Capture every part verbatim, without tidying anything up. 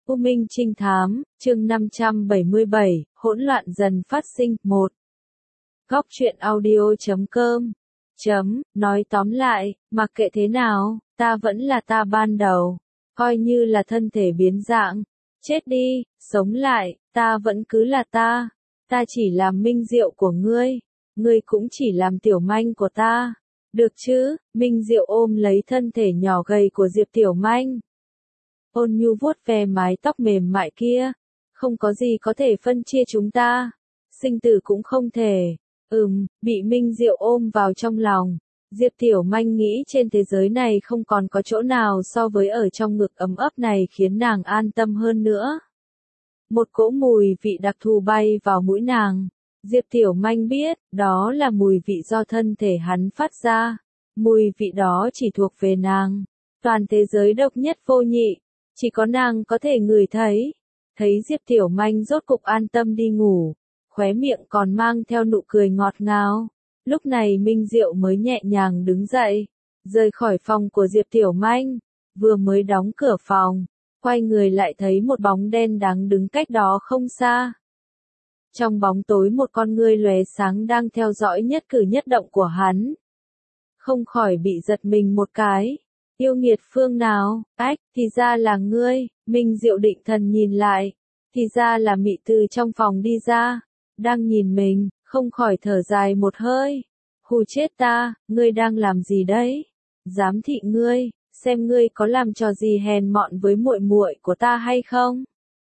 U Minh Trinh Thám, chương năm trăm bảy mươi bảy, hỗn loạn dần phát sinh, một. Góc truyện audio chấm com. Chấm, nói tóm lại, mặc kệ thế nào, ta vẫn là ta ban đầu. Coi như là thân thể biến dạng. Chết đi, sống lại, ta vẫn cứ là ta. Ta chỉ làm Minh Diệu của ngươi. Ngươi cũng chỉ làm Tiểu Manh của ta. Được chứ? Minh Diệu ôm lấy thân thể nhỏ gầy của Diệp Tiểu Manh. Ôn nhu vuốt ve mái tóc mềm mại kia. Không có gì có thể phân chia chúng ta. Sinh tử cũng không thể. Ừm, bị Minh Diệu ôm vào trong lòng. Diệp Tiểu Manh nghĩ trên thế giới này không còn có chỗ nào so với ở trong ngực ấm ấp này khiến nàng an tâm hơn nữa. Một cỗ mùi vị đặc thù bay vào mũi nàng. Diệp Tiểu Manh biết, đó là mùi vị do thân thể hắn phát ra. Mùi vị đó chỉ thuộc về nàng. Toàn thế giới độc nhất vô nhị. Chỉ có nàng có thể ngửi thấy. Thấy Diệp Tiểu Manh rốt cục an tâm đi ngủ. Khóe miệng còn mang theo nụ cười ngọt ngào. Lúc này Minh Diệu mới nhẹ nhàng đứng dậy. Rời khỏi phòng của Diệp Tiểu Manh. Vừa mới đóng cửa phòng. Quay người lại thấy một bóng đen đáng đứng cách đó không xa. Trong bóng tối một con ngươi lóe sáng đang theo dõi nhất cử nhất động của hắn. Không khỏi bị giật mình một cái. Yêu nghiệt phương nào, ách, thì ra là ngươi. Minh Diệu định thần nhìn lại. Thì ra là Mị từ trong phòng đi ra. Đang nhìn mình, không khỏi thở dài một hơi. Hù chết ta, ngươi đang làm gì đấy? Giám thị ngươi, xem ngươi có làm trò gì hèn mọn với muội muội của ta hay không?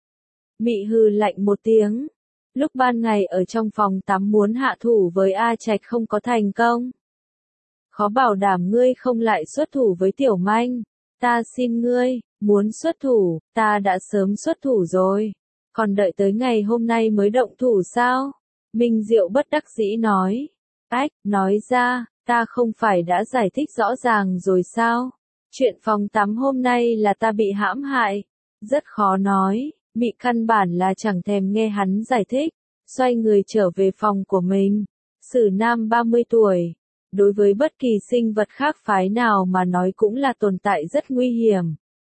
Mị hừ lạnh một tiếng. Lúc ban ngày ở trong phòng tắm muốn hạ thủ với A Trạch không có thành công. Khó bảo đảm ngươi không lại xuất thủ với Tiểu Manh. Ta xin ngươi, muốn xuất thủ, ta đã sớm xuất thủ rồi. Còn đợi tới ngày hôm nay mới động thủ sao? Minh Diệu bất đắc dĩ nói. Ách, nói ra, ta không phải đã giải thích rõ ràng rồi sao? Chuyện phòng tắm hôm nay là ta bị hãm hại. Rất khó nói, Mị căn bản là chẳng thèm nghe hắn giải thích. Xoay người trở về phòng của mình. Sử nam ba mươi tuổi. Đối với bất kỳ sinh vật khác phái nào mà nói cũng là tồn tại rất nguy hiểm.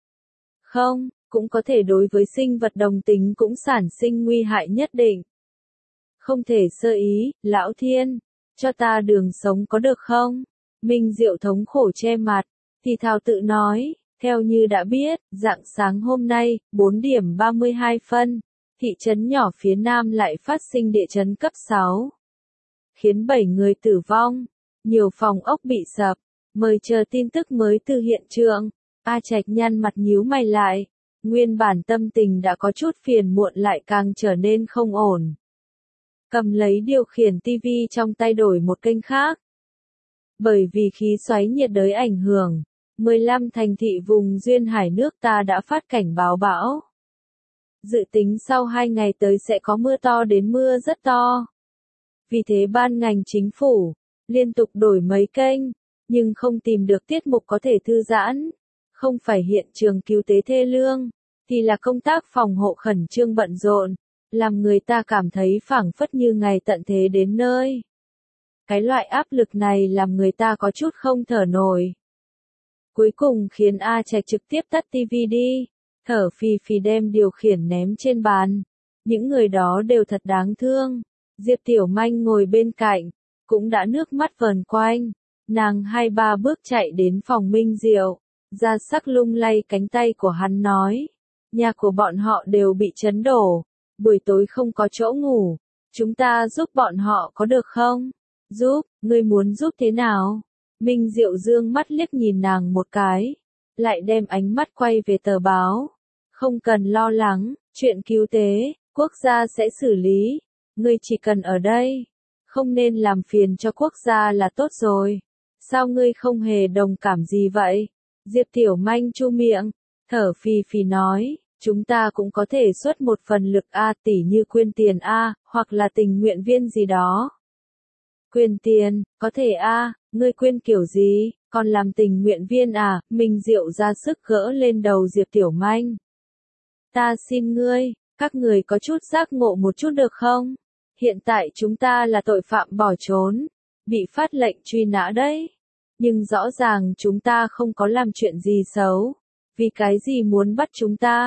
Không, cũng có thể đối với sinh vật đồng tính cũng sản sinh nguy hại nhất định. Không thể sơ ý, lão thiên, cho ta đường sống có được không? Minh Diệu thống khổ che mặt, thì thào tự nói, theo như đã biết, rạng sáng hôm nay, bốn điểm ba mươi hai phân, thị trấn nhỏ phía nam lại phát sinh địa chấn cấp sáu. Khiến bảy người tử vong, nhiều phòng ốc bị sập, mời chờ tin tức mới từ hiện trường. A Trạch nhăn mặt nhíu mày lại, nguyên bản tâm tình đã có chút phiền muộn lại càng trở nên không ổn. Cầm lấy điều khiển tivi trong tay đổi một kênh khác. Bởi vì khí xoáy nhiệt đới ảnh hưởng, mười lăm thành thị vùng duyên hải nước ta đã phát cảnh báo bão. Dự tính sau hai ngày tới sẽ có mưa to đến mưa rất to. Vì thế ban ngành chính phủ liên tục đổi mấy kênh, nhưng không tìm được tiết mục có thể thư giãn. Không phải hiện trường cứu tế thê lương, thì là công tác phòng hộ khẩn trương bận rộn, làm người ta cảm thấy phảng phất như ngày tận thế đến nơi. Cái loại áp lực này làm người ta có chút không thở nổi. Cuối cùng khiến A Trạch trực tiếp tắt tivi đi, thở phì phì đem điều khiển ném trên bàn. Những người đó đều thật đáng thương. Diệp Tiểu Manh ngồi bên cạnh, cũng đã nước mắt vờn quanh. Nàng hai ba bước chạy đến phòng Minh Diệu, ra sắc lung lay cánh tay của hắn nói. Nhà của bọn họ đều bị chấn đổ, buổi tối không có chỗ ngủ. Chúng ta giúp bọn họ có được không? Giúp, ngươi muốn giúp thế nào? Minh Diệu dương mắt liếc nhìn nàng một cái, lại đem ánh mắt quay về tờ báo. Không cần lo lắng, chuyện cứu tế, quốc gia sẽ xử lý. Ngươi chỉ cần ở đây, không nên làm phiền cho quốc gia là tốt rồi. Sao ngươi không hề đồng cảm gì vậy? Diệp Tiểu Manh chu miệng, thở phì phì nói, chúng ta cũng có thể xuất một phần lực A tỷ như quyên tiền A, hoặc là tình nguyện viên gì đó. Quyên tiền, có thể A, ngươi quyên kiểu gì, còn làm tình nguyện viên à? Minh Diệu ra sức gỡ lên đầu Diệp Tiểu Manh. Ta xin ngươi, các người có chút giác ngộ một chút được không? Hiện tại chúng ta là tội phạm bỏ trốn, bị phát lệnh truy nã đấy. Nhưng rõ ràng chúng ta không có làm chuyện gì xấu. Vì cái gì muốn bắt chúng ta?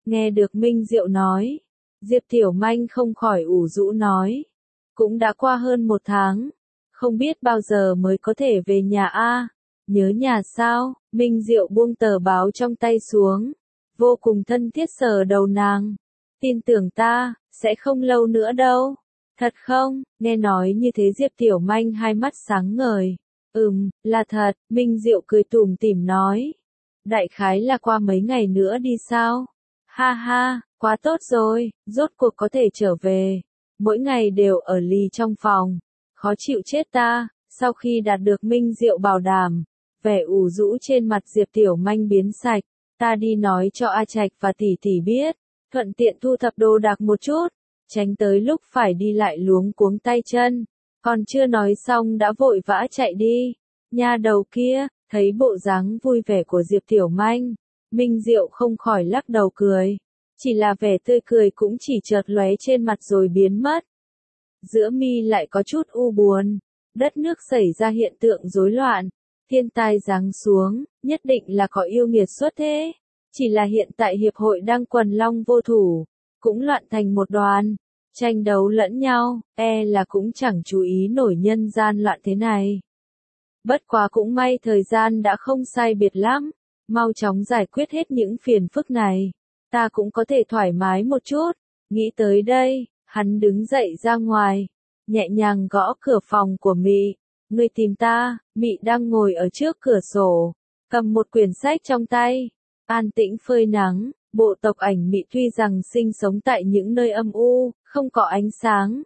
Nghe được Minh Diệu nói, Diệp Tiểu Manh không khỏi ủ rũ nói. Cũng đã qua hơn một tháng, không biết bao giờ mới có thể về nhà a. Nhớ nhà sao? Minh Diệu buông tờ báo trong tay xuống, vô cùng thân thiết sờ đầu nàng. Tin tưởng ta, sẽ không lâu nữa đâu. Thật không? Nghe nói như thế Diệp Tiểu Manh hai mắt sáng ngời. Ừm, là thật, Minh Diệu cười tủm tỉm nói. Đại khái là qua mấy ngày nữa đi sao? Ha ha, quá tốt rồi, rốt cuộc có thể trở về. Mỗi ngày đều ở lì trong phòng. Khó chịu chết ta, sau khi đạt được Minh Diệu bảo đảm, vẻ ủ rũ trên mặt Diệp Tiểu Manh biến sạch. Ta đi nói cho A Trạch và tỷ tỷ biết, thuận tiện thu thập đồ đạc một chút, tránh tới lúc phải đi lại luống cuống tay chân. Còn chưa nói xong đã vội vã chạy đi. Nha đầu kia, thấy bộ dáng vui vẻ của Diệp Tiểu Manh, Minh Diệu không khỏi lắc đầu cười. Chỉ là vẻ tươi cười cũng chỉ chợt lóe trên mặt rồi biến mất. Giữa mi lại có chút u buồn, đất nước xảy ra hiện tượng rối loạn, thiên tai giáng xuống, nhất định là có yêu nghiệt xuất thế. Chỉ là hiện tại hiệp hội đang quần long vô thủ, cũng loạn thành một đoàn, tranh đấu lẫn nhau, e là cũng chẳng chú ý nổi nhân gian loạn thế này. Bất quá cũng may thời gian đã không sai biệt lắm, mau chóng giải quyết hết những phiền phức này, ta cũng có thể thoải mái một chút. Nghĩ tới đây, hắn đứng dậy ra ngoài, nhẹ nhàng gõ cửa phòng của Mị. Người tìm ta? Mị đang ngồi ở trước cửa sổ, cầm một quyển sách trong tay, an tĩnh phơi nắng. Bộ tộc ảnh Mị tuy rằng sinh sống tại những nơi âm u, không có ánh sáng,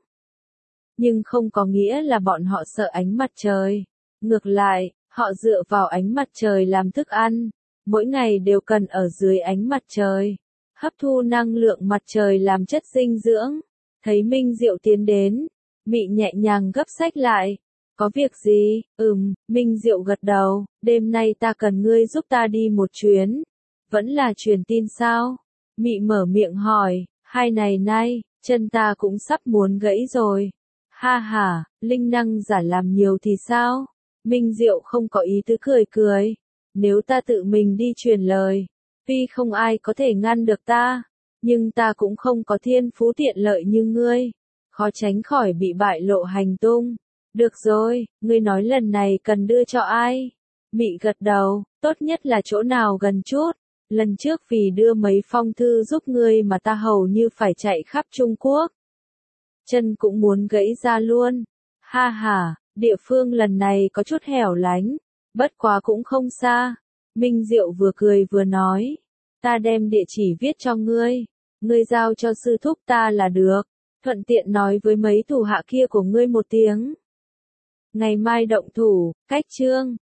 nhưng không có nghĩa là bọn họ sợ ánh mặt trời. Ngược lại, họ dựa vào ánh mặt trời làm thức ăn, mỗi ngày đều cần ở dưới ánh mặt trời, hấp thu năng lượng mặt trời làm chất dinh dưỡng. Thấy Minh Diệu tiến đến, Mị nhẹ nhàng gấp sách lại. Có việc gì? Ừm, Minh Diệu gật đầu, đêm nay ta cần ngươi giúp ta đi một chuyến. Vẫn là truyền tin sao? Mị mở miệng hỏi, hai ngày nay, chân ta cũng sắp muốn gãy rồi. Ha ha, linh năng giả làm nhiều thì sao? Minh Diệu không có ý tứ cười cười. Nếu ta tự mình đi truyền lời, tuy không ai có thể ngăn được ta, nhưng ta cũng không có thiên phú tiện lợi như ngươi, khó tránh khỏi bị bại lộ hành tung. Được rồi, ngươi nói lần này cần đưa cho ai? Mị gật đầu, tốt nhất là chỗ nào gần chút. Lần trước vì đưa mấy phong thư giúp ngươi mà ta hầu như phải chạy khắp Trung Quốc. Chân cũng muốn gãy ra luôn. Ha ha, địa phương lần này có chút hẻo lánh, bất quá cũng không xa. Minh Diệu vừa cười vừa nói, ta đem địa chỉ viết cho ngươi, ngươi giao cho sư thúc ta là được, thuận tiện nói với mấy thủ hạ kia của ngươi một tiếng. Ngày mai động thủ, cách chương.